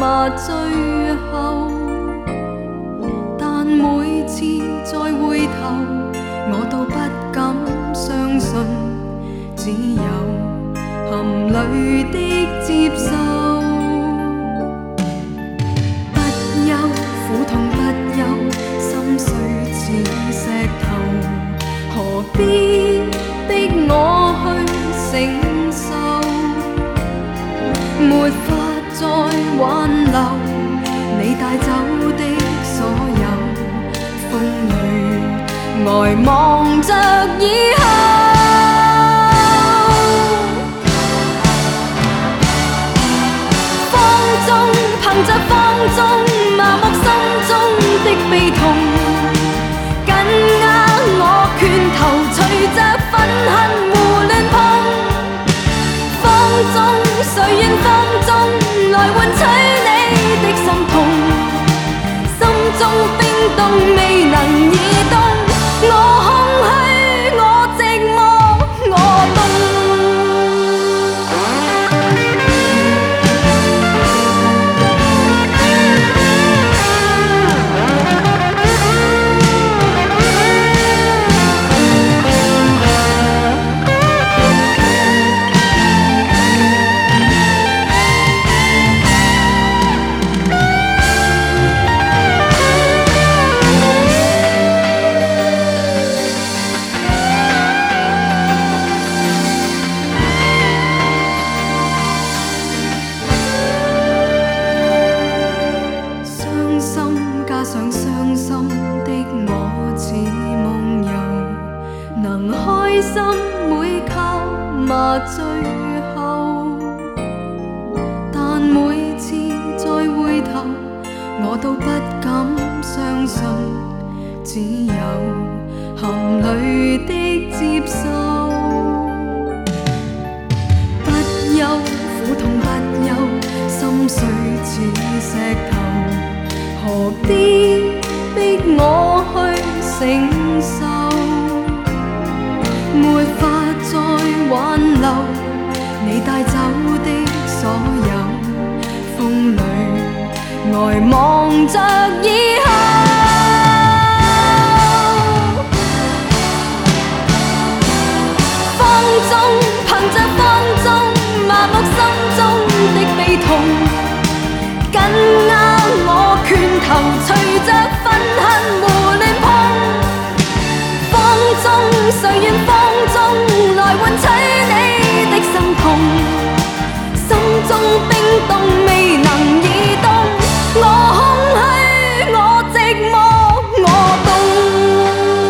麻醉後，但每次再回頭，我都不敢相信，只有含淚的接受。不憂苦痛不憂，心碎似石頭，何必逼我去承受？沒法再挽留你帶走的所有，風裏呆望着以後。風中憑着風中麻木心中的悲痛，緊握我拳頭，隨着憤恨胡亂碰。風中誰願風中來換取你的心痛，心中冰凍未能移動，我空虛，我寂寞，我凍。開心每靠麻醉後，但每次再回頭，我都不敢相信，只有含淚的接受。不憂苦痛不憂，心碎似石頭，何必逼我去承受？沒法再挽留你帶走的所有，風裏呆望着以後。風中憑着風中麻木心中的悲痛，緊握我拳頭，隨着憤恨胡亂碰。風中誰願風中來換取你的心痛，心中冰凍未能移動，我空虛，我寂寞，我凍。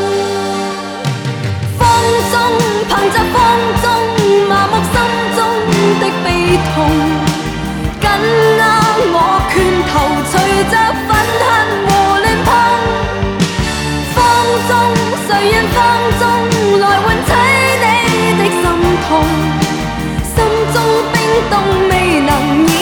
風中憑着風中麻木心中的悲痛，緊握我拳頭，隨着憤恨胡亂碰。風中誰願風中來換取你的心痛，心中冰凍未能